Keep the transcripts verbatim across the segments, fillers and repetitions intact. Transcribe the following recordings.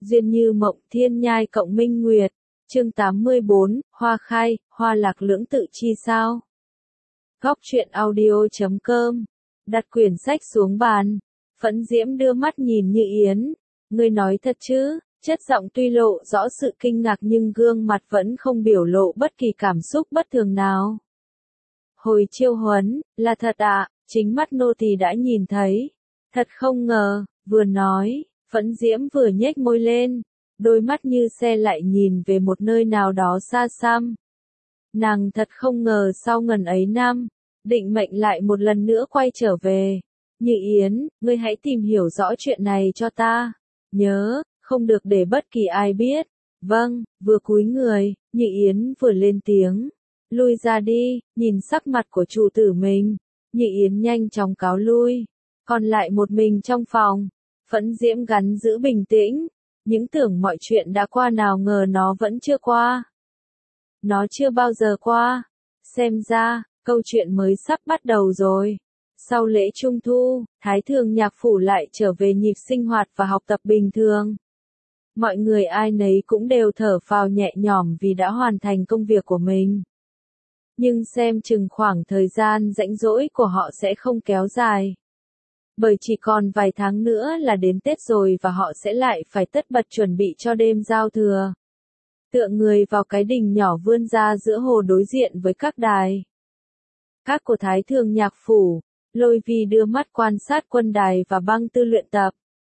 Duyên như mộng thiên nhai cộng minh nguyệt. Chương tám mươi bốn, hoa khai, hoa lạc lưỡng tự chi sao. Góc truyện audio chấm com. Đặt quyển sách xuống bàn. Phẫn Diễm đưa mắt nhìn Như Yến. Ngươi nói thật chứ? Chất giọng tuy lộ rõ sự kinh ngạc nhưng gương mặt vẫn không biểu lộ bất kỳ cảm xúc bất thường nào. Hồi chiêu huấn, là thật ạ, à, chính mắt nô tỳ đã nhìn thấy. Thật không ngờ, vừa nói, Phẫn Diễm vừa nhếch môi lên, đôi mắt như xe lại nhìn về một nơi nào đó xa xăm. Nàng thật không ngờ sau ngần ấy năm, định mệnh lại một lần nữa quay trở về. Như Yến, ngươi hãy tìm hiểu rõ chuyện này cho ta. Nhớ, không được để bất kỳ ai biết. Vâng, vừa cúi người, Như Yến vừa lên tiếng. Lui ra đi, nhìn sắc mặt của chủ tử mình. Như Yến nhanh chóng cáo lui. Còn lại một mình trong phòng. Phẫn Diễm gắn giữ bình tĩnh. Những tưởng mọi chuyện đã qua nào ngờ nó vẫn chưa qua. Nó chưa bao giờ qua. Xem ra, câu chuyện mới sắp bắt đầu rồi. Sau lễ Trung Thu, Thái Thường Nhạc Phủ lại trở về nhịp sinh hoạt và học tập bình thường. Mọi người ai nấy cũng đều thở phào nhẹ nhõm vì đã hoàn thành công việc của mình. Nhưng xem chừng khoảng thời gian rãnh rỗi của họ sẽ không kéo dài. Bởi chỉ còn vài tháng nữa là đến Tết rồi và họ sẽ lại phải tất bật chuẩn bị cho đêm giao thừa. Tựa người vào cái đình nhỏ vươn ra giữa hồ đối diện với các đài. Các của Thái Thường Nhạc Phủ, Lôi Vi đưa mắt quan sát quân đài và băng tư luyện tập.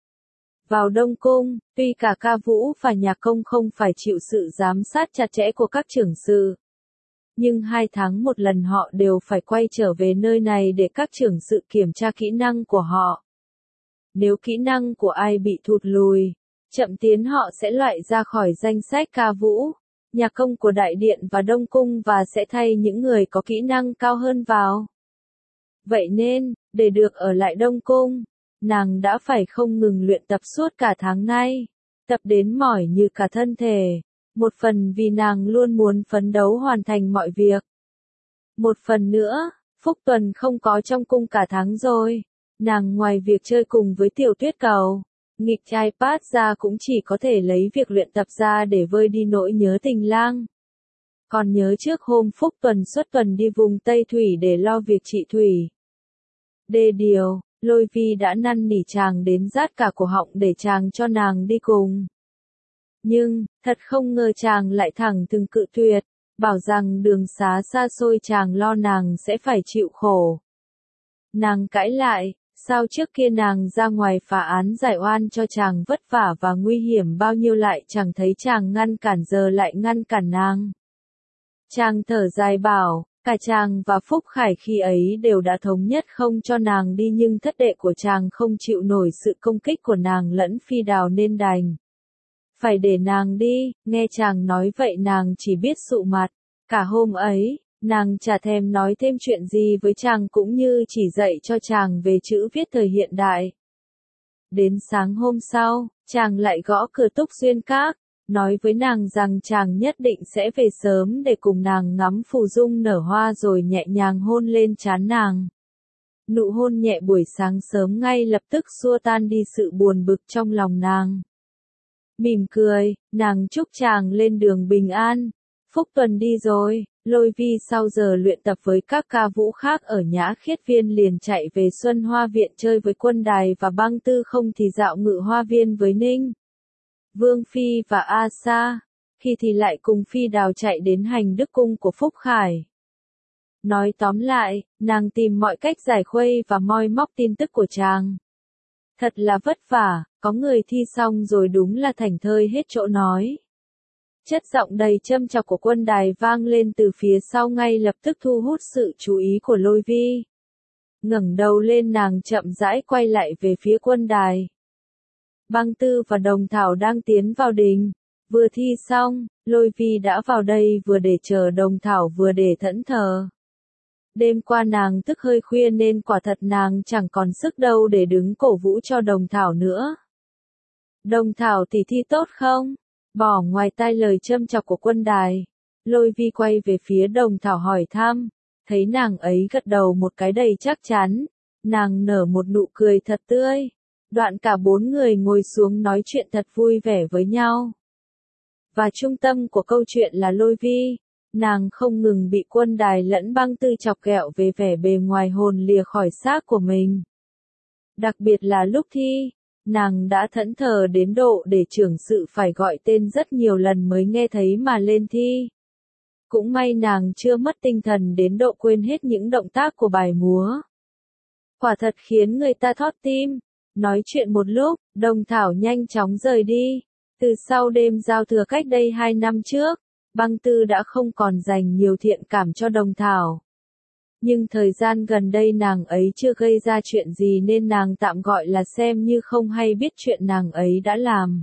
Vào Đông Cung, tuy cả ca vũ và nhạc công không phải chịu sự giám sát chặt chẽ của các trưởng sự. Nhưng hai tháng một lần họ đều phải quay trở về nơi này để các trưởng sự kiểm tra kỹ năng của họ. Nếu kỹ năng của ai bị thụt lùi, chậm tiến họ sẽ loại ra khỏi danh sách ca vũ, nhạc công của Đại Điện và Đông Cung và sẽ thay những người có kỹ năng cao hơn vào. Vậy nên, để được ở lại Đông Cung, nàng đã phải không ngừng luyện tập suốt cả tháng nay, tập đến mỏi như cả thân thể. Một phần vì nàng luôn muốn phấn đấu hoàn thành mọi việc. Một phần nữa, Phúc Tuần không có trong cung cả tháng rồi. Nàng ngoài việc chơi cùng với Tiểu Tuyết Cầu, nghịch iPad ra cũng chỉ có thể lấy việc luyện tập ra để vơi đi nỗi nhớ tình lang. Còn nhớ trước hôm Phúc Tuần xuất tuần đi vùng Tây Thủy để lo việc trị thủy. Đê điều, Lôi Vi đã năn nỉ chàng đến rát cả cổ họng để chàng cho nàng đi cùng. Nhưng, thật không ngờ chàng lại thẳng thừng cự tuyệt, bảo rằng đường xá xa xôi chàng lo nàng sẽ phải chịu khổ. Nàng cãi lại, sao trước kia nàng ra ngoài phá án giải oan cho chàng vất vả và nguy hiểm bao nhiêu lại chẳng thấy chàng ngăn cản giờ lại ngăn cản nàng. Chàng thở dài bảo, cả chàng và Phúc Khải khi ấy đều đã thống nhất không cho nàng đi nhưng thất đệ của chàng không chịu nổi sự công kích của nàng lẫn Phi Đào nên đành. Phải để nàng đi, nghe chàng nói vậy nàng chỉ biết sụ mặt. Cả hôm ấy, nàng chả thèm nói thêm chuyện gì với chàng cũng như chỉ dạy cho chàng về chữ viết thời hiện đại. Đến sáng hôm sau, chàng lại gõ cửa Túc Xuyên Các, nói với nàng rằng chàng nhất định sẽ về sớm để cùng nàng ngắm phù dung nở hoa rồi nhẹ nhàng hôn lên trán nàng. Nụ hôn nhẹ buổi sáng sớm ngay lập tức xua tan đi sự buồn bực trong lòng nàng. Mỉm cười, nàng chúc chàng lên đường bình an. Phúc Tuần đi rồi, Lôi Vi sau giờ luyện tập với các ca vũ khác ở Nhã Khiết Viên liền chạy về Xuân Hoa Viện chơi với quân đài và băng tư không thì dạo ngự hoa viên với Ninh, Vương Phi và A Sa, khi thì lại cùng Phi Đào chạy đến hành đức cung của Phúc Khải. Nói tóm lại, nàng tìm mọi cách giải khuây và moi móc tin tức của chàng. Thật là vất vả, có người thi xong rồi đúng là thảnh thơi hết chỗ nói. Chất giọng đầy châm chọc của quân đài vang lên từ phía sau ngay lập tức thu hút sự chú ý của Lôi Vi. Ngẩng đầu lên nàng chậm rãi quay lại về phía quân đài. Băng Tư và Đồng Thảo đang tiến vào đình. Vừa thi xong, Lôi Vi đã vào đây vừa để chờ Đồng Thảo vừa để thẫn thờ. Đêm qua nàng thức hơi khuya nên quả thật nàng chẳng còn sức đâu để đứng cổ vũ cho Đồng Thảo nữa. Đồng Thảo tỷ thi tốt không? Bỏ ngoài tai lời châm chọc của quân đài. Lôi Vi quay về phía Đồng Thảo hỏi thăm. Thấy nàng ấy gật đầu một cái đầy chắc chắn. Nàng nở một nụ cười thật tươi. Đoạn cả bốn người ngồi xuống nói chuyện thật vui vẻ với nhau. Và trung tâm của câu chuyện là Lôi Vi. Nàng không ngừng bị Quân Đài lẫn Băng Tư chọc ghẹo về vẻ bề ngoài hồn lìa khỏi xác của mình. Đặc biệt là lúc thi, nàng đã thẫn thờ đến độ để trưởng sự phải gọi tên rất nhiều lần mới nghe thấy mà lên thi. Cũng may nàng chưa mất tinh thần đến độ quên hết những động tác của bài múa. Quả thật khiến người ta thót tim. Nói chuyện một lúc, Đồng Thảo nhanh chóng rời đi. Từ sau đêm giao thừa cách đây hai năm trước, Băng Tư đã không còn dành nhiều thiện cảm cho Đồng Thảo. Nhưng thời gian gần đây nàng ấy chưa gây ra chuyện gì nên nàng tạm gọi là xem như không hay biết chuyện nàng ấy đã làm.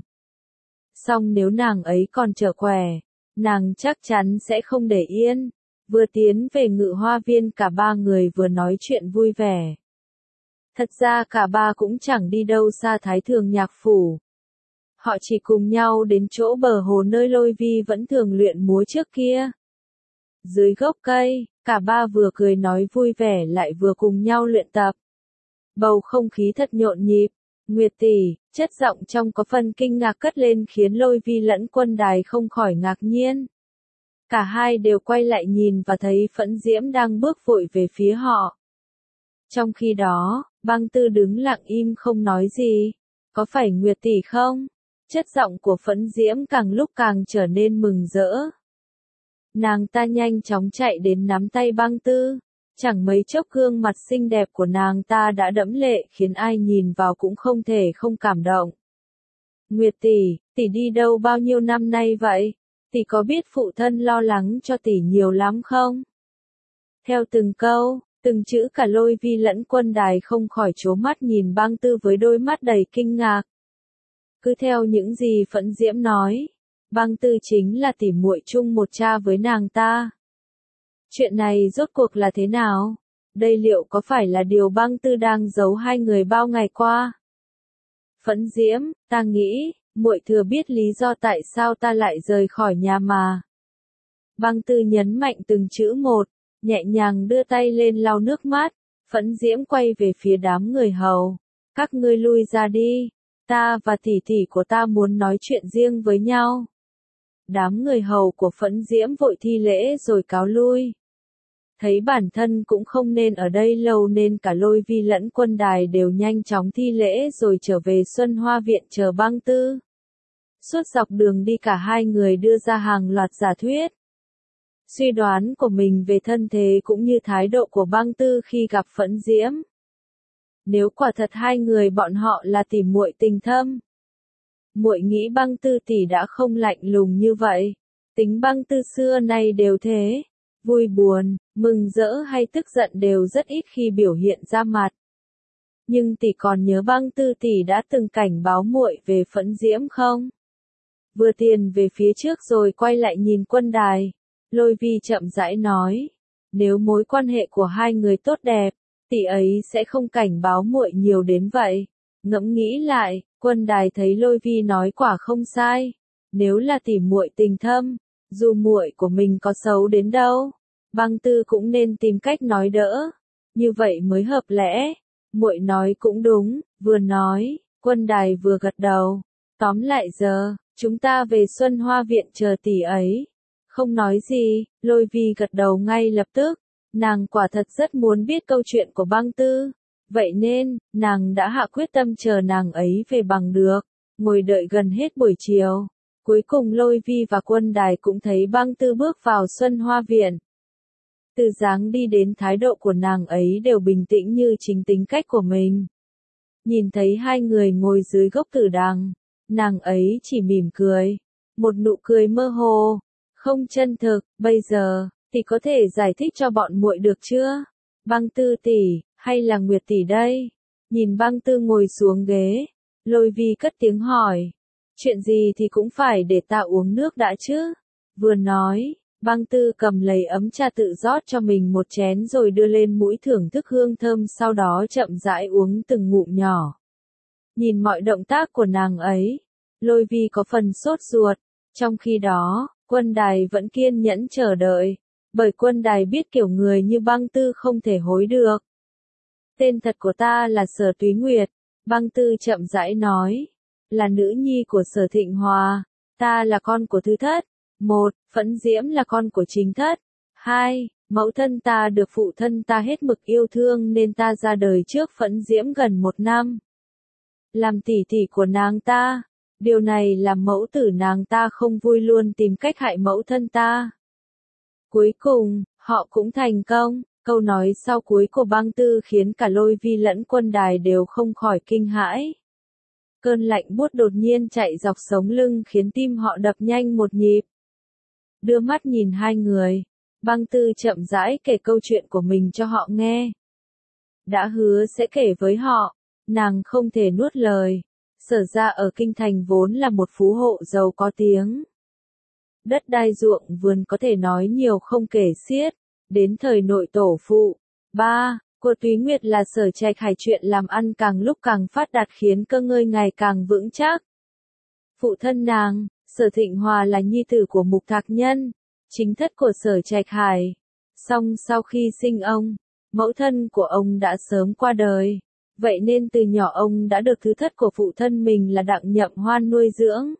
Song nếu nàng ấy còn trở khỏe, nàng chắc chắn sẽ không để yên. Vừa tiến về Ngự Hoa Viên cả ba người vừa nói chuyện vui vẻ. Thật ra cả ba cũng chẳng đi đâu xa Thái Thường Nhạc Phủ. Họ chỉ cùng nhau đến chỗ bờ hồ nơi Lôi Vi vẫn thường luyện múa trước kia. Dưới gốc cây, cả ba vừa cười nói vui vẻ lại vừa cùng nhau luyện tập. Bầu không khí thật nhộn nhịp. Nguyệt tỷ, chất giọng trong có phần kinh ngạc cất lên khiến Lôi Vi lẫn Quân Đài không khỏi ngạc nhiên. Cả hai đều quay lại nhìn và thấy Phẫn Diễm đang bước vội về phía họ. Trong khi đó, Băng Tư đứng lặng im không nói gì. Có phải Nguyệt tỷ không? Chất giọng của Phẫn Diễm càng lúc càng trở nên mừng rỡ. Nàng ta nhanh chóng chạy đến nắm tay Băng Tư. Chẳng mấy chốc gương mặt xinh đẹp của nàng ta đã đẫm lệ khiến ai nhìn vào cũng không thể không cảm động. Nguyệt tỷ, tỷ đi đâu bao nhiêu năm nay vậy? Tỷ có biết phụ thân lo lắng cho tỷ nhiều lắm không? Theo từng câu, từng chữ cả Lôi Vi lẫn Quân Đài không khỏi trố mắt nhìn Băng Tư với đôi mắt đầy kinh ngạc. Cứ theo những gì Phẫn Diễm nói, Băng Tư chính là tỉ muội chung một cha với nàng ta. Chuyện này rốt cuộc là thế nào? Đây liệu có phải là điều Băng Tư đang giấu hai người bao ngày qua? Phẫn Diễm, ta nghĩ, muội thừa biết lý do tại sao ta lại rời khỏi nhà mà. Băng Tư nhấn mạnh từng chữ một, nhẹ nhàng đưa tay lên lau nước mắt. Phẫn Diễm quay về phía đám người hầu. Các ngươi lui ra đi. Ta và tỷ tỷ của ta muốn nói chuyện riêng với nhau. Đám người hầu của Phẫn Diễm vội thi lễ rồi cáo lui. Thấy bản thân cũng không nên ở đây lâu nên cả Lôi Vi lẫn Quân Đài đều nhanh chóng thi lễ rồi trở về Xuân Hoa Viện chờ Băng Tư. Suốt dọc đường đi cả hai người đưa ra hàng loạt giả thuyết. Suy đoán của mình về thân thế cũng như thái độ của Băng Tư khi gặp Phẫn Diễm. Nếu quả thật hai người bọn họ là tỉ muội tình thâm, muội nghĩ Băng Tư tỷ đã không lạnh lùng như vậy. Tính Băng Tư xưa nay đều thế, vui buồn, mừng rỡ hay tức giận đều rất ít khi biểu hiện ra mặt. Nhưng tỷ còn nhớ Băng Tư tỷ đã từng cảnh báo muội về Phẫn Diễm không? Vừa tiền về phía trước rồi quay lại nhìn Quân Đài, Lôi Vi chậm rãi nói, nếu mối quan hệ của hai người tốt đẹp, tỷ ấy sẽ không cảnh báo muội nhiều đến vậy. Ngẫm nghĩ lại, Quân Đài thấy Lôi Vi nói quả không sai. Nếu là tỷ muội tình thâm, dù muội của mình có xấu đến đâu, Băng Tư cũng nên tìm cách nói đỡ. Như vậy mới hợp lẽ. Muội nói cũng đúng, vừa nói, Quân Đài vừa gật đầu. Tóm lại giờ, chúng ta về Xuân Hoa Viện chờ tỷ ấy. Không nói gì, Lôi Vi gật đầu ngay lập tức. Nàng quả thật rất muốn biết câu chuyện của Băng Tư. Vậy nên, nàng đã hạ quyết tâm chờ nàng ấy về bằng được. Ngồi đợi gần hết buổi chiều. Cuối cùng Lôi Vi và Quân Đài cũng thấy Băng Tư bước vào Xuân Hoa Viện. Từ dáng đi đến thái độ của nàng ấy đều bình tĩnh như chính tính cách của mình. Nhìn thấy hai người ngồi dưới gốc tử đằng, nàng ấy chỉ mỉm cười. Một nụ cười mơ hồ, không chân thực. Bây giờ, tỷ có thể giải thích cho bọn muội được chưa? Băng Tư tỷ, hay là Nguyệt tỷ đây? Nhìn Băng Tư ngồi xuống ghế, Lôi Vi cất tiếng hỏi. Chuyện gì thì cũng phải để ta uống nước đã chứ? Vừa nói, Băng Tư cầm lấy ấm trà tự rót cho mình một chén rồi đưa lên mũi thưởng thức hương thơm, sau đó chậm rãi uống từng ngụm nhỏ. Nhìn mọi động tác của nàng ấy, Lôi Vi có phần sốt ruột. Trong khi đó, Quân Đài vẫn kiên nhẫn chờ đợi. Bởi Quân Đài biết kiểu người như Băng Tư không thể hối được. Tên thật của ta là Sở Túy Nguyệt. Băng Tư chậm rãi nói, là nữ nhi của Sở Thịnh Hòa, ta là con của thứ thất. Một, Phẫn Diễm là con của chính thất. Hai, mẫu thân ta được phụ thân ta hết mực yêu thương nên ta ra đời trước Phẫn Diễm gần một năm. Làm tỷ tỷ của nàng ta, điều này làm mẫu tử nàng ta không vui luôn tìm cách hại mẫu thân ta. Cuối cùng, họ cũng thành công. Câu nói sau cuối của Băng Tư khiến cả Lôi Vi lẫn quân đài đều không khỏi kinh hãi. Cơn lạnh buốt đột nhiên chạy dọc sống lưng khiến tim họ đập nhanh một nhịp. Đưa mắt nhìn hai người, Băng Tư chậm rãi kể câu chuyện của mình cho họ nghe. Đã hứa sẽ kể với họ, nàng không thể nuốt lời. Sở ra ở kinh thành vốn là một phú hộ giàu có tiếng. Đất đai ruộng vườn có thể nói nhiều không kể xiết. Đến thời nội tổ phụ, ba, của Túy Nguyệt là Sở Trạch Hải, chuyện làm ăn càng lúc càng phát đạt khiến cơ ngơi ngày càng vững chắc. Phụ thân nàng, Sở Thịnh Hòa là nhi tử của Mục Thạc Nhân, chính thất của Sở Trạch Hải. Song sau khi sinh ông, mẫu thân của ông đã sớm qua đời, vậy nên từ nhỏ ông đã được thứ thất của phụ thân mình là Đặng Nhậm Hoan nuôi dưỡng.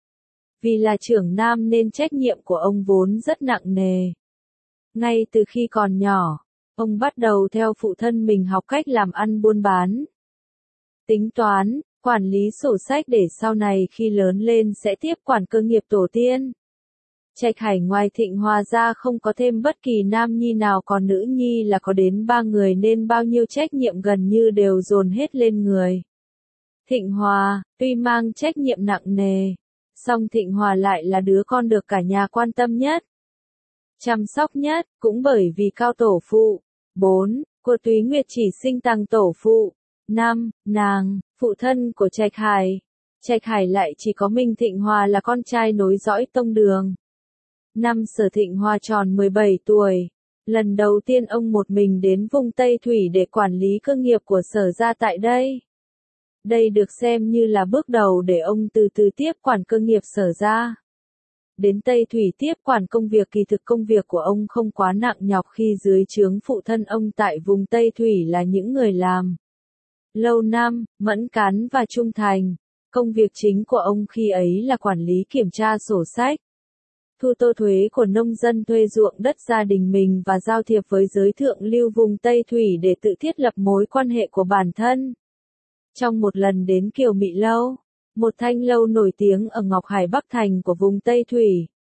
Vì là trưởng nam nên trách nhiệm của ông vốn rất nặng nề. Ngay từ khi còn nhỏ, ông bắt đầu theo phụ thân mình học cách làm ăn buôn bán, tính toán, quản lý sổ sách để sau này khi lớn lên sẽ tiếp quản cơ nghiệp tổ tiên. Trạch Hải ngoài Thịnh Hòa ra không có thêm bất kỳ nam nhi nào, còn nữ nhi là có đến ba người nên bao nhiêu trách nhiệm gần như đều dồn hết lên người. Thịnh Hòa, tuy mang trách nhiệm nặng nề, song Thịnh Hòa lại là đứa con được cả nhà quan tâm nhất, chăm sóc nhất, cũng bởi vì cao tổ phụ. Bốn, của Túy Nguyệt chỉ sinh tăng tổ phụ. Năm, nàng, phụ thân của Trạch Hải. Trạch Hải lại chỉ có mình Thịnh Hòa là con trai nối dõi tông đường. Năm Sở Thịnh Hòa tròn mười bảy tuổi, lần đầu tiên ông một mình đến vùng Tây Thủy để quản lý cơ nghiệp của Sở gia tại đây. Đây được xem như là bước đầu để ông từ từ tiếp quản cơ nghiệp Sở gia. Đến Tây Thủy tiếp quản công việc, kỳ thực công việc của ông không quá nặng nhọc khi dưới trướng phụ thân ông tại vùng Tây Thủy là những người làm lâu năm, mẫn cán và trung thành. Công việc chính của ông khi ấy là quản lý kiểm tra sổ sách, thu tô thuế của nông dân thuê ruộng đất gia đình mình và giao thiệp với giới thượng lưu vùng Tây Thủy để tự thiết lập mối quan hệ của bản thân. Trong một lần đến Kiều Mị Lâu, một thanh lâu nổi tiếng ở Ngọc Hải Bắc Thành của vùng Tây Thủy,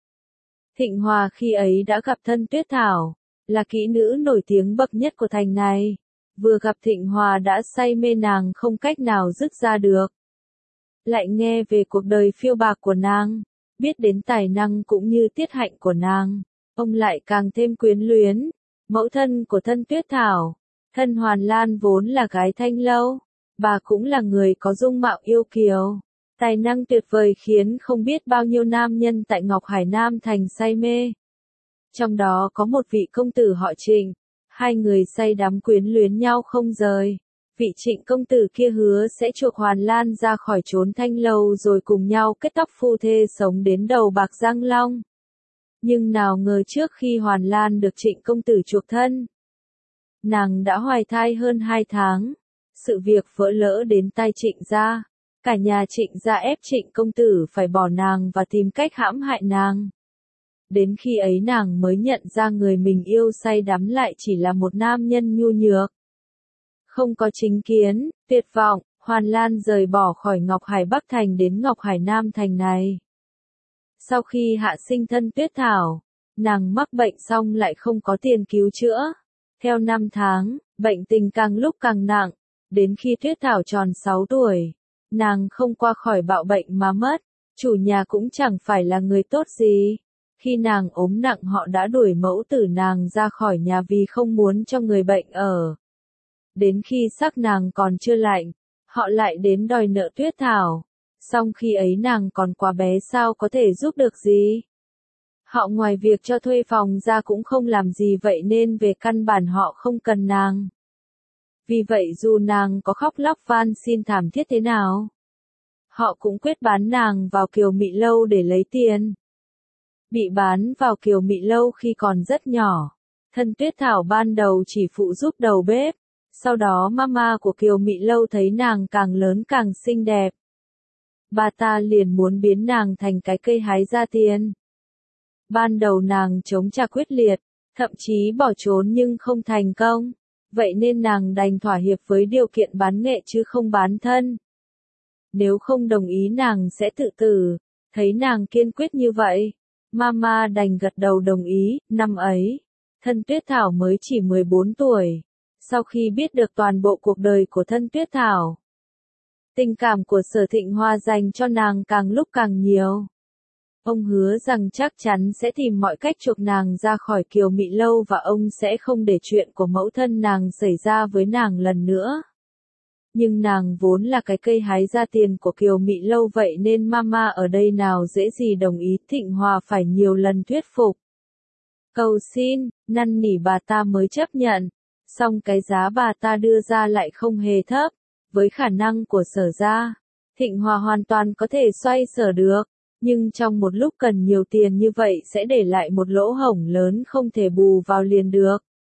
Thịnh Hòa khi ấy đã gặp Thân Tuyết Thảo, là kỹ nữ nổi tiếng bậc nhất của thành này. Vừa gặp Thịnh Hòa đã say mê nàng không cách nào dứt ra được. Lại nghe về cuộc đời phiêu bạc của nàng, biết đến tài năng cũng như tiết hạnh của nàng, ông lại càng thêm quyến luyến. Mẫu thân của Thân Tuyết Thảo, Thân Hoàn Lan vốn là gái thanh lâu, bà cũng là người có dung mạo yêu kiều, tài năng tuyệt vời khiến không biết bao nhiêu nam nhân tại Ngọc Hải Nam thành say mê. Trong đó có một vị công tử họ Trịnh, hai người say đắm quyến luyến nhau không rời. Vị Trịnh công tử kia hứa sẽ chuộc Hoàn Lan ra khỏi chốn thanh lâu rồi cùng nhau kết tóc phu thê sống đến đầu bạc răng long. Nhưng nào ngờ trước khi Hoàn Lan được Trịnh công tử chuộc thân, nàng đã hoài thai hơn hai tháng. Sự việc vỡ lỡ đến tai Trịnh gia, cả nhà Trịnh gia ép Trịnh công tử phải bỏ nàng và tìm cách hãm hại nàng. Đến khi ấy nàng mới nhận ra người mình yêu say đắm lại chỉ là một nam nhân nhu nhược, không có chính kiến. Tuyệt vọng, Hoàn Lan rời bỏ khỏi Ngọc Hải Bắc Thành đến Ngọc Hải Nam Thành này. Sau khi hạ sinh Thân Tuyết Thảo, nàng mắc bệnh xong lại không có tiền cứu chữa. Theo năm tháng, bệnh tình càng lúc càng nặng, đến khi Tuyết Thảo tròn sáu tuổi, nàng không qua khỏi bạo bệnh mà mất. Chủ nhà cũng chẳng phải là người tốt gì. Khi nàng ốm nặng họ đã đuổi mẫu tử nàng ra khỏi nhà vì không muốn cho người bệnh ở. Đến khi sắc nàng còn chưa lạnh, họ lại đến đòi nợ Tuyết Thảo. Song khi ấy nàng còn quá bé sao có thể giúp được gì. Họ ngoài việc cho thuê phòng ra cũng không làm gì, vậy nên về căn bản họ không cần nàng. Vì vậy dù nàng có khóc lóc van xin thảm thiết thế nào, họ cũng quyết bán nàng vào Kiều Mị Lâu để lấy tiền. Bị bán vào Kiều Mị Lâu khi còn rất nhỏ, Thân Tuyết Thảo ban đầu chỉ phụ giúp đầu bếp, Sau đó mama của Kiều Mị Lâu thấy nàng càng lớn càng xinh đẹp. Bà ta liền muốn biến nàng thành cái cây hái ra tiền. Ban đầu nàng chống trả quyết liệt, thậm chí bỏ trốn nhưng không thành công. Vậy nên nàng đành thỏa hiệp với điều kiện bán nghệ chứ không bán thân. Nếu không đồng ý nàng sẽ tự tử. Thấy nàng kiên quyết như vậy, mama đành gật đầu đồng ý. Năm ấy, Thân Tuyết Thảo mới chỉ mười bốn tuổi. Sau khi biết được toàn bộ cuộc đời của Thân Tuyết Thảo, tình cảm của Sở Thịnh Hoa dành cho nàng càng lúc càng nhiều. Ông hứa rằng chắc chắn sẽ tìm mọi cách chuộc nàng ra khỏi Kiều Mị Lâu và ông sẽ không để chuyện của mẫu thân nàng xảy ra với nàng lần nữa. Nhưng nàng vốn là cái cây hái ra tiền của Kiều Mị Lâu vậy nên mama ở đây nào dễ gì đồng ý. Thịnh Hòa phải nhiều lần thuyết phục, cầu xin, năn nỉ bà ta mới chấp nhận. Song cái giá bà ta đưa ra lại không hề thấp. Với khả năng của Sở gia, Thịnh Hòa hoàn toàn có thể xoay sở được. Nhưng trong một lúc cần nhiều tiền như vậy sẽ để lại một lỗ hổng lớn không thể bù vào liền được.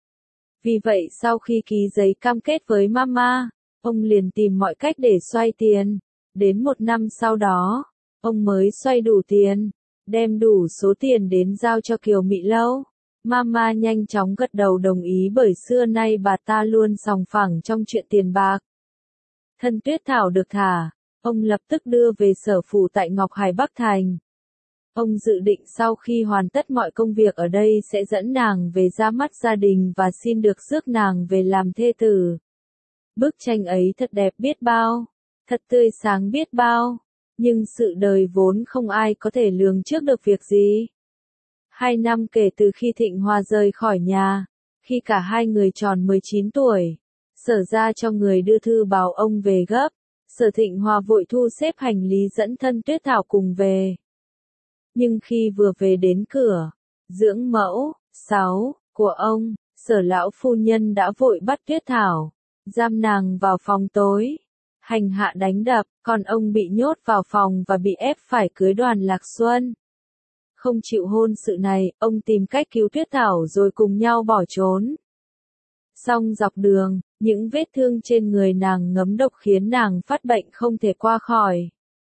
Vì vậy sau khi ký giấy cam kết với mama, ông liền tìm mọi cách để xoay tiền. Đến một năm sau đó, ông mới xoay đủ tiền, đem đủ số tiền đến giao cho Kiều Mị Lâu. Mama nhanh chóng gật đầu đồng ý bởi xưa nay bà ta luôn sòng phẳng trong chuyện tiền bạc. Thân Tuyết Thảo được thả. Ông lập tức đưa về sở phủ tại Ngọc Hải Bắc Thành. Ông dự định sau khi hoàn tất mọi công việc ở đây sẽ dẫn nàng về ra mắt gia đình và xin được rước nàng về làm thê tử. Bức tranh ấy thật đẹp biết bao, thật tươi sáng biết bao, nhưng sự đời vốn không ai có thể lường trước được việc gì. Hai năm kể từ khi Thịnh Hòa rời khỏi nhà, khi cả hai người tròn mười chín tuổi, Sở ra cho người đưa thư báo ông về gấp. Sở Thịnh Hòa vội thu xếp hành lý dẫn Thân Tuyết Thảo cùng về. Nhưng khi vừa về đến cửa, dưỡng mẫu, sáu, của ông, Sở lão phu nhân đã vội bắt Tuyết Thảo, giam nàng vào phòng tối, hành hạ đánh đập, còn ông bị nhốt vào phòng và bị ép phải cưới Đoàn Lạc Xuân. Không chịu hôn sự này, ông tìm cách cứu Tuyết Thảo rồi cùng nhau bỏ trốn. Song dọc đường, những vết thương trên người nàng ngấm độc khiến nàng phát bệnh không thể qua khỏi.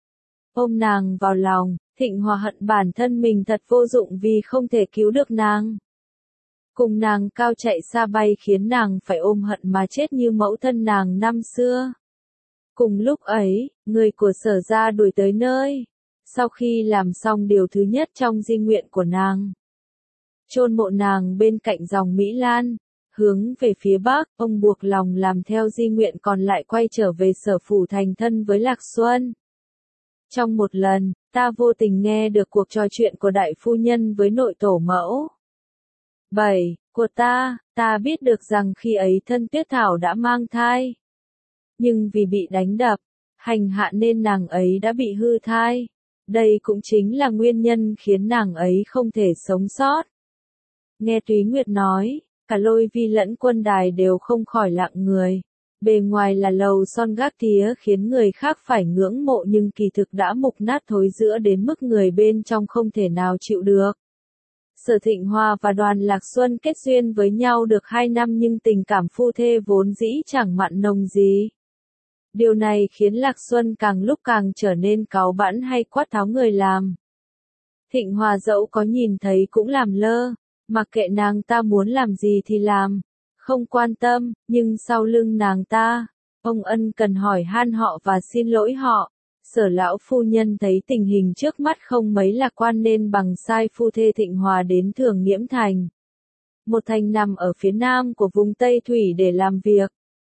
Ôm nàng vào lòng, Thịnh Hòa hận bản thân mình thật vô dụng vì không thể cứu được nàng. Cùng nàng cao chạy xa bay khiến nàng phải ôm hận mà chết như mẫu thân nàng năm xưa. Cùng lúc ấy, người của Sở gia đuổi tới nơi. Sau khi làm xong điều thứ nhất trong di nguyện của nàng, chôn mộ nàng bên cạnh dòng Mỹ Lan. Hướng về phía bắc, ông buộc lòng làm theo di nguyện còn lại quay trở về sở phủ thành thân với Lạc Xuân. Trong một lần, ta vô tình nghe được cuộc trò chuyện của đại phu nhân với nội tổ mẫu. bảy. Của ta, ta biết được rằng khi ấy Thân Tuyết Thảo đã mang thai. Nhưng vì bị đánh đập, hành hạ nên nàng ấy đã bị hư thai. Đây cũng chính là nguyên nhân khiến nàng ấy không thể sống sót. Nghe Túy Nguyệt nói, cả Lôi Vi lẫn Quân Đài đều không khỏi lặng người. Bề ngoài là lầu son gác tía khiến người khác phải ngưỡng mộ nhưng kỳ thực đã mục nát thối rữa đến mức người bên trong không thể nào chịu được. Sở Thịnh Hòa và Đoàn Lạc Xuân kết duyên với nhau được hai năm nhưng tình cảm phu thê vốn dĩ chẳng mặn nồng gì. Điều này khiến Lạc Xuân càng lúc càng trở nên cáu bẳn hay quát tháo người làm. Thịnh Hòa dẫu có nhìn thấy cũng làm lơ, mặc kệ nàng ta muốn làm gì thì làm, không quan tâm, nhưng sau lưng nàng ta, ông ân cần hỏi han họ và xin lỗi họ. Sở lão phu nhân thấy tình hình trước mắt không mấy lạc quan nên bằng sai phu thê Thịnh Hòa đến Thường Nghiễm Thành, một thành nằm ở phía nam của vùng Tây Thủy để làm việc.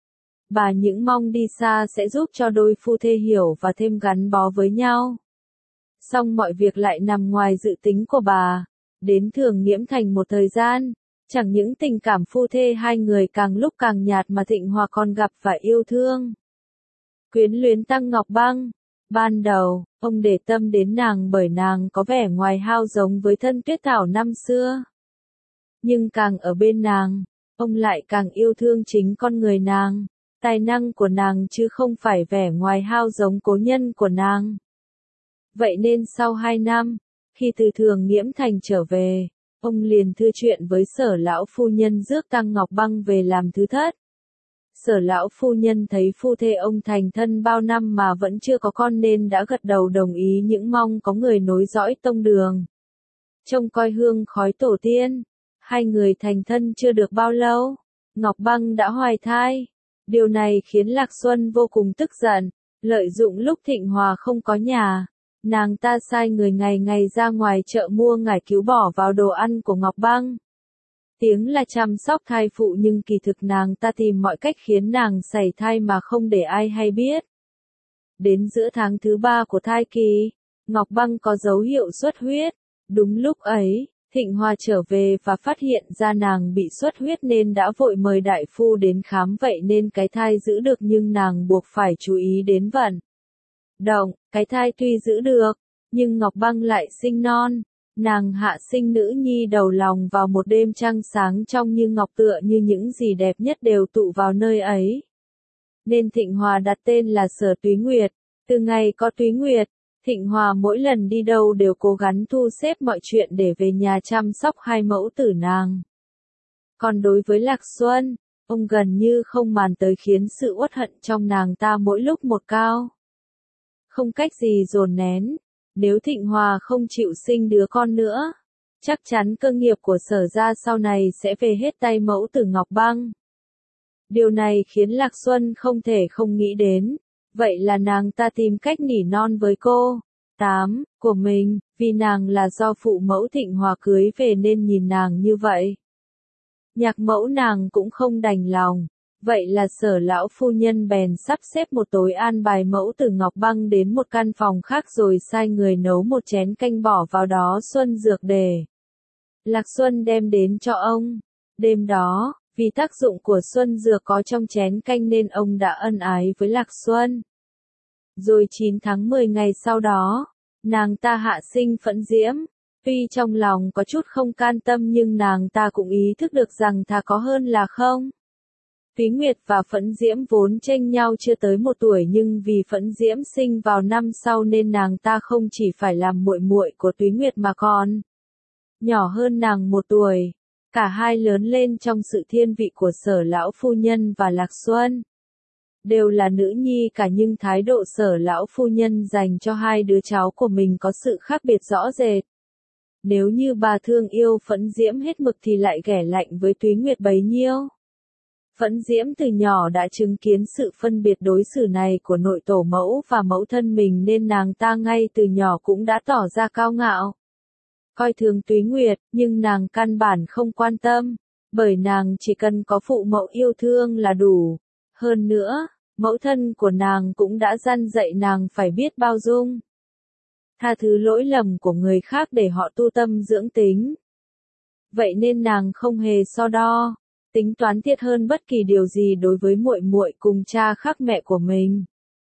Bà những mong đi xa sẽ giúp cho đôi phu thê hiểu và thêm gắn bó với nhau. Song mọi việc lại nằm ngoài dự tính của bà. Đến Thường Nghiễm Thành một thời gian, chẳng những tình cảm phu thê hai người càng lúc càng nhạt mà Thịnh Hòa còn gặp và yêu thương, quyến luyến Tăng Ngọc Băng. Ban đầu, ông để tâm đến nàng bởi nàng có vẻ ngoài hao giống với Thân Tuyết Thảo năm xưa. Nhưng càng ở bên nàng, ông lại càng yêu thương chính con người nàng, tài năng của nàng chứ không phải vẻ ngoài hao giống cố nhân của nàng. Vậy nên sau hai năm, khi từ Thường Nghiễm Thành trở về, ông liền thư chuyện với Sở lão phu nhân rước Tăng Ngọc Băng về làm thứ thất. Sở lão phu nhân thấy phu thê ông thành thân bao năm mà vẫn chưa có con nên đã gật đầu đồng ý những mong có người nối dõi tông đường. Trông coi hương khói tổ tiên, hai người thành thân chưa được bao lâu, Ngọc Băng đã hoài thai. Điều này khiến Lạc Xuân vô cùng tức giận, lợi dụng lúc Thịnh Hòa không có nhà, nàng ta sai người ngày ngày ra ngoài chợ mua ngải cứu bỏ vào đồ ăn của Ngọc Băng. Tiếng là chăm sóc thai phụ nhưng kỳ thực nàng ta tìm mọi cách khiến nàng sảy thai mà không để ai hay biết. Đến giữa tháng thứ ba của thai kỳ, Ngọc Băng có dấu hiệu xuất huyết. Đúng lúc ấy, Thịnh Hòa trở về và phát hiện ra nàng bị xuất huyết nên đã vội mời đại phu đến khám, vậy nên cái thai giữ được nhưng nàng buộc phải chú ý đến vận động. Cái thai tuy giữ được, nhưng Ngọc Băng lại sinh non. Nàng hạ sinh nữ nhi đầu lòng vào một đêm trăng sáng trong như ngọc, tựa như những gì đẹp nhất đều tụ vào nơi ấy. Nên Thịnh Hòa đặt tên là Sở Túy Nguyệt. Từ ngày có Túy Nguyệt, Thịnh Hòa mỗi lần đi đâu đều cố gắng thu xếp mọi chuyện để về nhà chăm sóc hai mẫu tử nàng. Còn đối với Lạc Xuân, ông gần như không màng tới khiến sự uất hận trong nàng ta mỗi lúc một cao. Không cách gì dồn nén. Nếu Thịnh Hòa không chịu sinh đứa con nữa, chắc chắn cơ nghiệp của Sở gia sau này sẽ về hết tay mẫu tử Ngọc Băng. Điều này khiến Lạc Xuân không thể không nghĩ đến, vậy là nàng ta tìm cách nỉ non với cô, tám, của mình, vì nàng là do phụ mẫu Thịnh Hòa cưới về nên nhìn nàng như vậy. Nhạc mẫu nàng cũng không đành lòng. Vậy là Sở lão phu nhân bèn sắp xếp một tối an bài mẫu tử Ngọc Băng đến một căn phòng khác rồi sai người nấu một chén canh bỏ vào đó xuân dược để Lạc Xuân đem đến cho ông. Đêm đó, vì tác dụng của xuân dược có trong chén canh nên ông đã ân ái với Lạc Xuân. Rồi chín tháng mười ngày sau đó, nàng ta hạ sinh Phẫn Diễm. Tuy trong lòng có chút không can tâm nhưng nàng ta cũng ý thức được rằng thà có hơn là không. Túy Nguyệt và Phẫn Diễm vốn chênh nhau chưa tới một tuổi nhưng vì Phẫn Diễm sinh vào năm sau nên nàng ta không chỉ phải làm muội muội của Túy Nguyệt mà còn nhỏ hơn nàng một tuổi. Cả hai lớn lên trong sự thiên vị của Sở lão phu nhân và Lạc Xuân. Đều là nữ nhi cả nhưng thái độ Sở lão phu nhân dành cho hai đứa cháu của mình có sự khác biệt rõ rệt. Nếu như bà thương yêu Phẫn Diễm hết mực thì lại ghẻ lạnh với Túy Nguyệt bấy nhiêu. Phẫn Diễm từ nhỏ đã chứng kiến sự phân biệt đối xử này của nội tổ mẫu và mẫu thân mình nên nàng ta ngay từ nhỏ cũng đã tỏ ra cao ngạo. Coi thường Túy Nguyệt, nhưng nàng căn bản không quan tâm, bởi nàng chỉ cần có phụ mẫu yêu thương là đủ. Hơn nữa, mẫu thân của nàng cũng đã răn dạy nàng phải biết bao dung, tha thứ lỗi lầm của người khác để họ tu tâm dưỡng tính. Vậy nên nàng không hề so đo, tính toán thiệt hơn bất kỳ điều gì đối với muội muội cùng cha khác mẹ của mình.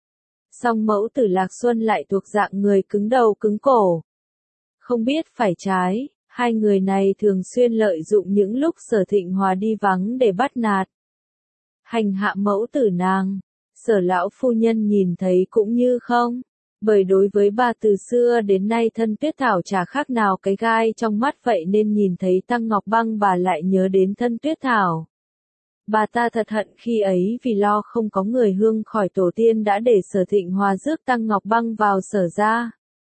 Song mẫu tử Lạc Xuân lại thuộc dạng người cứng đầu cứng cổ, không biết phải trái. Hai người này thường xuyên lợi dụng những lúc Sở Thịnh Hòa đi vắng để bắt nạt, hành hạ mẫu tử nàng. Sở lão phu nhân nhìn thấy cũng như không, bởi đối với bà từ xưa đến nay thân Tuyết Thảo chả khác nào cái gai trong mắt, vậy nên nhìn thấy Tăng Ngọc Băng bà lại nhớ đến thân Tuyết Thảo. Bà ta thật hận khi ấy vì lo không có người hương khỏi tổ tiên đã để Sở Thịnh Hòa rước Tăng Ngọc Băng vào Sở gia.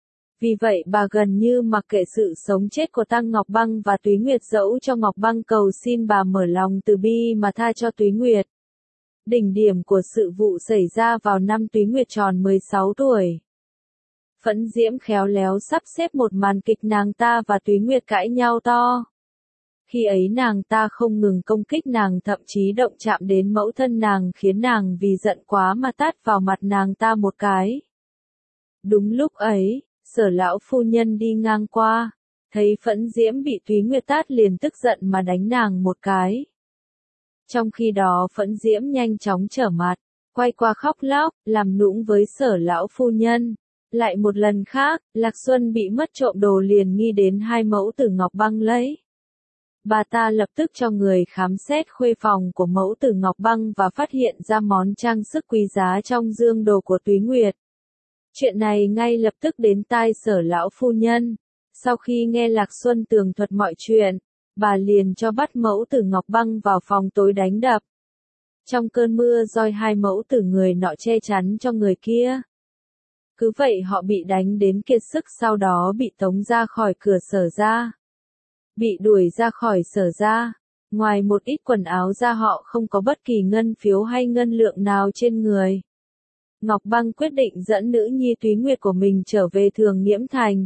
Vì vậy bà gần như mặc kệ sự sống chết của Tăng Ngọc Băng và Túy Nguyệt, dẫu cho Ngọc Băng cầu xin bà mở lòng từ bi mà tha cho Túy Nguyệt. Đỉnh điểm của sự vụ xảy ra vào năm Túy Nguyệt tròn mười sáu tuổi. Phẫn Diễm khéo léo sắp xếp một màn kịch nàng ta và Túy Nguyệt cãi nhau to. Khi ấy nàng ta không ngừng công kích nàng, thậm chí động chạm đến mẫu thân nàng khiến nàng vì giận quá mà tát vào mặt nàng ta một cái. Đúng lúc ấy, Sở lão phu nhân đi ngang qua, thấy Phẫn Diễm bị Túy Nguyệt tát liền tức giận mà đánh nàng một cái. Trong khi đó Phẫn Diễm nhanh chóng trở mặt, quay qua khóc lóc, làm nũng với Sở lão phu nhân. Lại một lần khác, Lạc Xuân bị mất trộm đồ liền nghi đến hai mẫu tử Ngọc Băng lấy. Bà ta lập tức cho người khám xét khuê phòng của mẫu tử Ngọc Băng và phát hiện ra món trang sức quý giá trong dương đồ của Túy Nguyệt. Chuyện này ngay lập tức đến tai Sở lão phu nhân. Sau khi nghe Lạc Xuân tường thuật mọi chuyện, bà liền cho bắt mẫu tử Ngọc Băng vào phòng tối đánh đập. Trong cơn mưa roi hai mẫu tử người nọ che chắn cho người kia. Cứ vậy họ bị đánh đến kiệt sức, sau đó bị tống ra khỏi cửa Sở ra. Bị đuổi ra khỏi Sở ra. Ngoài một ít quần áo ra họ không có bất kỳ ngân phiếu hay ngân lượng nào trên người. Ngọc Băng quyết định dẫn nữ nhi Túy Nguyệt của mình trở về Thường Nghiễm Thành.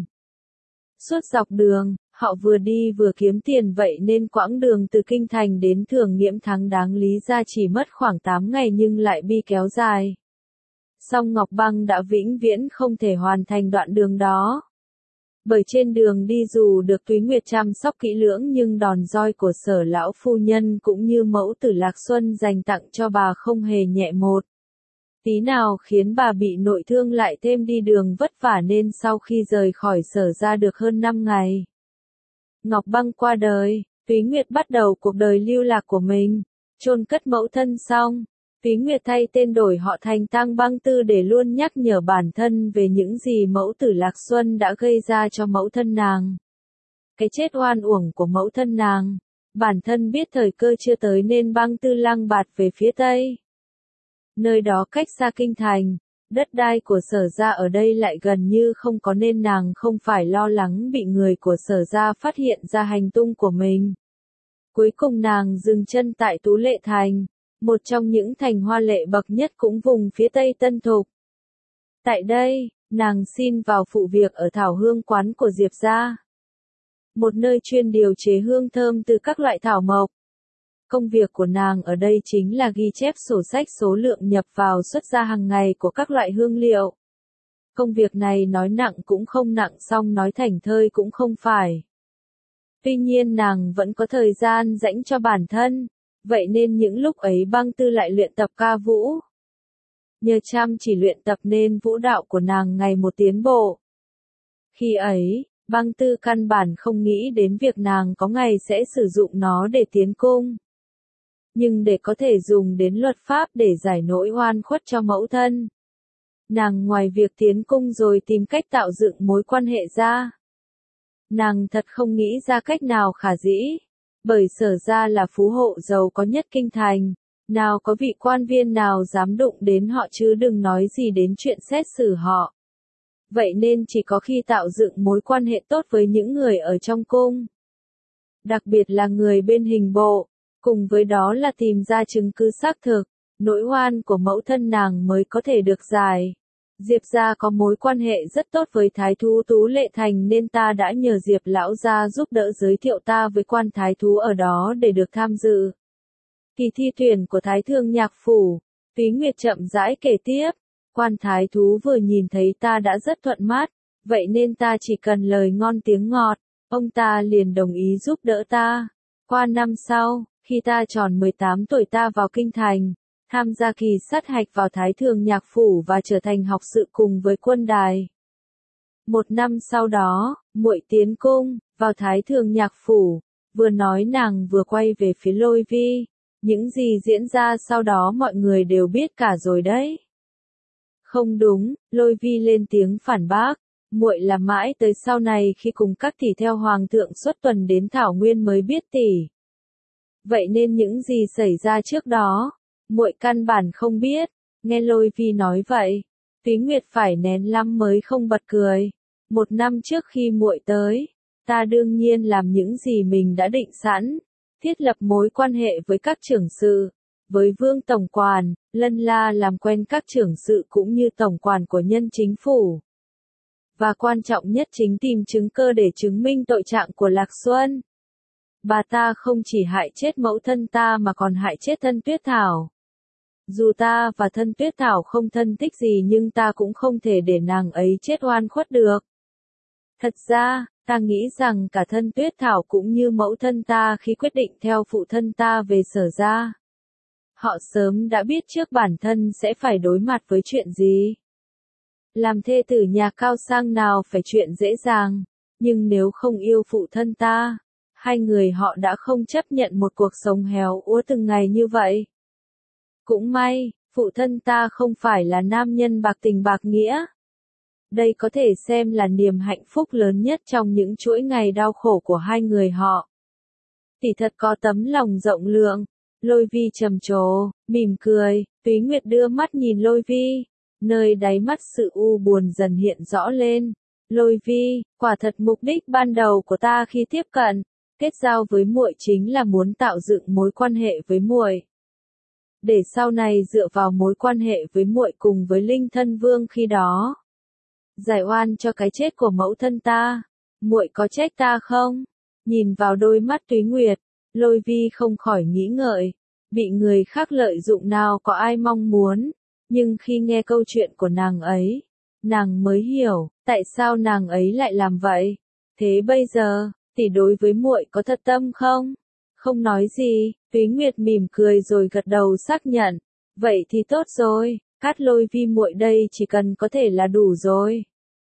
Suốt dọc đường, họ vừa đi vừa kiếm tiền, vậy nên quãng đường từ Kinh Thành đến Thường Nghiễm Thắng đáng lý ra chỉ mất khoảng tám ngày nhưng lại bị kéo dài. Song Ngọc Băng đã vĩnh viễn không thể hoàn thành đoạn đường đó. Bởi trên đường đi dù được Túy Nguyệt chăm sóc kỹ lưỡng nhưng đòn roi của Sở lão phu nhân cũng như mẫu tử Lạc Xuân dành tặng cho bà không hề nhẹ một tí nào, khiến bà bị nội thương lại thêm đi đường vất vả, nên sau khi rời khỏi Sở ra được hơn năm ngày, Ngọc Băng qua đời. Túy Nguyệt bắt đầu cuộc đời lưu lạc của mình. Chôn cất mẫu thân xong, Túy Nguyệt thay tên đổi họ thành Tang Băng Tư để luôn nhắc nhở bản thân về những gì mẫu tử Lạc Xuân đã gây ra cho mẫu thân nàng. Cái chết oan uổng của mẫu thân nàng. Bản thân biết thời cơ chưa tới nên Băng Tư lang bạt về phía Tây. Nơi đó cách xa Kinh Thành, đất đai của Sở ra ở đây lại gần như không có nên nàng không phải lo lắng bị người của Sở ra phát hiện ra hành tung của mình. Cuối cùng nàng dừng chân tại Tú Lệ Thành, một trong những thành hoa lệ bậc nhất cũng vùng phía Tây Tân Thục. Tại đây, nàng xin vào phụ việc ở thảo hương quán của Diệp gia, một nơi chuyên điều chế hương thơm từ các loại thảo mộc. Công việc của nàng ở đây chính là ghi chép sổ sách số lượng nhập vào xuất ra hàng ngày của các loại hương liệu. Công việc này nói nặng cũng không nặng, song nói thảnh thơi cũng không phải. Tuy nhiên nàng vẫn có thời gian rảnh cho bản thân, vậy nên những lúc ấy Băng Tư lại luyện tập ca vũ. Nhờ chăm chỉ luyện tập nên vũ đạo của nàng ngày một tiến bộ. Khi ấy, Băng Tư căn bản không nghĩ đến việc nàng có ngày sẽ sử dụng nó để tiến cung. Nhưng để có thể dùng đến luật pháp để giải nỗi oan khuất cho mẫu thân, nàng ngoài việc tiến cung rồi tìm cách tạo dựng mối quan hệ ra, nàng thật không nghĩ ra cách nào khả dĩ. Bởi Sở ra là phú hộ giàu có nhất Kinh Thành, nào có vị quan viên nào dám đụng đến họ chứ đừng nói gì đến chuyện xét xử họ. Vậy nên chỉ có khi tạo dựng mối quan hệ tốt với những người ở trong cung, đặc biệt là người bên hình bộ, cùng với đó là tìm ra chứng cứ xác thực, nỗi oan của mẫu thân nàng mới có thể được giải. Diệp gia có mối quan hệ rất tốt với thái thú Tú Lệ Thành nên ta đã nhờ Diệp lão gia giúp đỡ giới thiệu ta với quan thái thú ở đó để được tham dự kỳ thi tuyển của Thái Thương Nhạc Phủ. Túy Nguyệt chậm rãi kể tiếp, quan thái thú vừa nhìn thấy ta đã rất thuận mắt, vậy nên ta chỉ cần lời ngon tiếng ngọt, ông ta liền đồng ý giúp đỡ ta. Qua năm sau, khi ta tròn mười tám tuổi ta vào Kinh Thành, tham gia kỳ sát hạch vào Thái Thường Nhạc Phủ và trở thành học sự cùng với quân đài. Một năm sau đó, muội tiến cung, vào Thái Thường Nhạc Phủ, vừa nói nàng vừa quay về phía Lôi Vi. Những gì diễn ra sau đó mọi người đều biết cả rồi đấy. Không đúng, Lôi Vi lên tiếng phản bác, muội là mãi tới sau này khi cùng các tỷ theo hoàng thượng xuất tuần đến Thảo Nguyên mới biết tỷ. Vậy nên những gì xảy ra trước đó, muội căn bản không biết. Nghe Lôi Vi nói vậy, Túy Nguyệt phải nén lắm mới không bật cười. Một năm trước khi muội tới, ta đương nhiên làm những gì mình đã định sẵn, thiết lập mối quan hệ với các trưởng sự, với Vương Tổng Quản, lân la làm quen các trưởng sự cũng như Tổng Quản của nhân chính phủ. Và quan trọng nhất chính tìm chứng cơ để chứng minh tội trạng của Lạc Xuân. Bà ta không chỉ hại chết mẫu thân ta mà còn hại chết Thân Tuyết Thảo. Dù ta và Thân Tuyết Thảo không thân thích gì nhưng ta cũng không thể để nàng ấy chết oan khuất được. Thật ra, ta nghĩ rằng cả Thân Tuyết Thảo cũng như mẫu thân ta khi quyết định theo phụ thân ta về Sở ra. Họ sớm đã biết trước bản thân sẽ phải đối mặt với chuyện gì. Làm thê tử nhà cao sang nào phải chuyện dễ dàng, nhưng nếu không yêu phụ thân ta, hai người họ đã không chấp nhận một cuộc sống héo úa từng ngày như vậy. Cũng may, phụ thân ta không phải là nam nhân bạc tình bạc nghĩa. Đây có thể xem là niềm hạnh phúc lớn nhất trong những chuỗi ngày đau khổ của hai người họ. Tỷ thật có tấm lòng rộng lượng. Lôi Vi trầm trồ, mỉm cười, Túy Nguyệt đưa mắt nhìn Lôi Vi, nơi đáy mắt sự u buồn dần hiện rõ lên. Lôi Vi, quả thật mục đích ban đầu của ta khi tiếp cận, kết giao với muội chính là muốn tạo dựng mối quan hệ với muội. Để sau này dựa vào mối quan hệ với muội cùng với Linh Thân Vương khi đó. Giải oan cho cái chết của mẫu thân ta, muội có trách ta không? Nhìn vào đôi mắt Túy Nguyệt, Lôi Vi không khỏi nghĩ ngợi, bị người khác lợi dụng nào có ai mong muốn, nhưng khi nghe câu chuyện của nàng ấy, nàng mới hiểu, tại sao nàng ấy lại làm vậy. Thế bây giờ, tỷ đối với muội có thật tâm không? Không nói gì, Túy Nguyệt mỉm cười rồi gật đầu xác nhận, vậy thì tốt rồi, Cát Lôi Vi muội đây chỉ cần có thể là đủ rồi.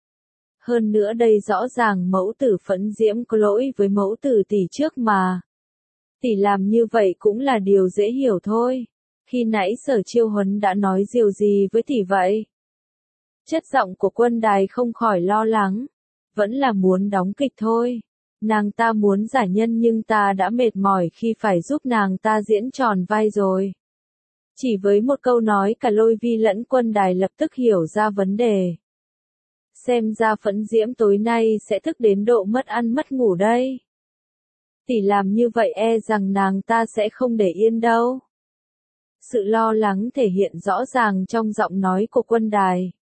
Hơn nữa đây rõ ràng mẫu tử Phẫn Diễm có lỗi với mẫu tử tỷ trước mà. Tỷ làm như vậy cũng là điều dễ hiểu thôi. Khi nãy Sở Chiêu Huấn đã nói điều gì với tỷ vậy? Chất giọng của Quân Đài không khỏi lo lắng. Vẫn là muốn đóng kịch thôi. Nàng ta muốn giả nhân nhưng ta đã mệt mỏi khi phải giúp nàng ta diễn tròn vai rồi. Chỉ với một câu nói cả Lôi Vi lẫn Quân Đài lập tức hiểu ra vấn đề. Xem ra Phẫn Diễm tối nay sẽ thức đến độ mất ăn mất ngủ đây. Tỷ làm như vậy e rằng nàng ta sẽ không để yên đâu. Sự lo lắng thể hiện rõ ràng trong giọng nói của Quân Đài.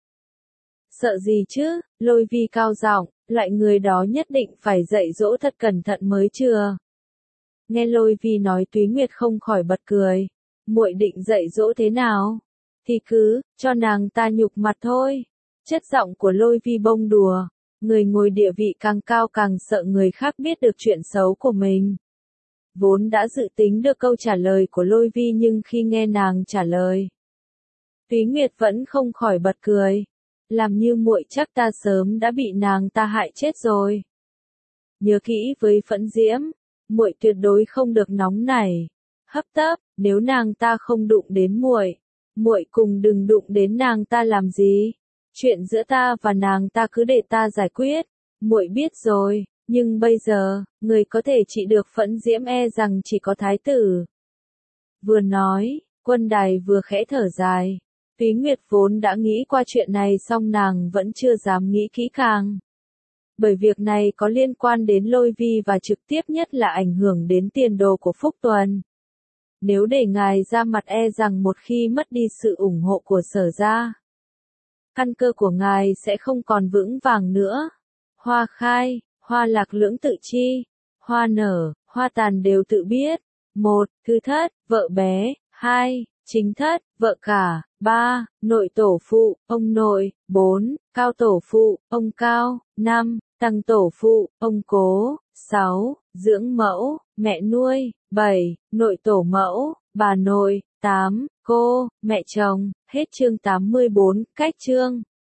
Sợ gì chứ, Lôi Vi cao giọng, loại người đó nhất định phải dạy dỗ thật cẩn thận mới chưa. Nghe Lôi Vi nói Túy Nguyệt không khỏi bật cười. Muội định dạy dỗ thế nào? Thì cứ, cho nàng ta nhục mặt thôi. Chất giọng của Lôi Vi bông đùa. Người ngồi địa vị càng cao càng sợ người khác biết được chuyện xấu của mình. Vốn đã dự tính được câu trả lời của Lôi Vi nhưng khi nghe nàng trả lời, Túy Nguyệt vẫn không khỏi bật cười. Làm như muội chắc ta sớm đã bị nàng ta hại chết rồi. Nhớ kỹ với Phẫn Diễm, muội tuyệt đối không được nóng nảy, hấp tấp, nếu nàng ta không đụng đến muội, muội cùng đừng đụng đến nàng ta làm gì. Chuyện giữa ta và nàng ta cứ để ta giải quyết, muội biết rồi, nhưng bây giờ, người có thể trị được Phẫn Diễm e rằng chỉ có thái tử. Vừa nói, Quân Đài vừa khẽ thở dài. Túy Nguyệt vốn đã nghĩ qua chuyện này song nàng vẫn chưa dám nghĩ kỹ càng. Bởi việc này có liên quan đến Lôi Vi và trực tiếp nhất là ảnh hưởng đến tiền đồ của Phúc Tuần. Nếu để ngài ra mặt e rằng một khi mất đi sự ủng hộ của Sở gia, căn cơ của ngài sẽ không còn vững vàng nữa. Hoa khai, hoa lạc lưỡng tự chi, hoa nở, hoa tàn đều tự biết. Một, thứ thất, vợ bé. Hai, chính thất, vợ cả. Ba, nội tổ phụ, ông nội. Bốn, cao tổ phụ, ông cao. Năm, tăng tổ phụ, ông cố. Sáu, dưỡng mẫu, mẹ nuôi. Bảy, nội tổ mẫu, bà nội. Tám, cô, mẹ chồng. Hết chương tám mươi bốn, cách chương.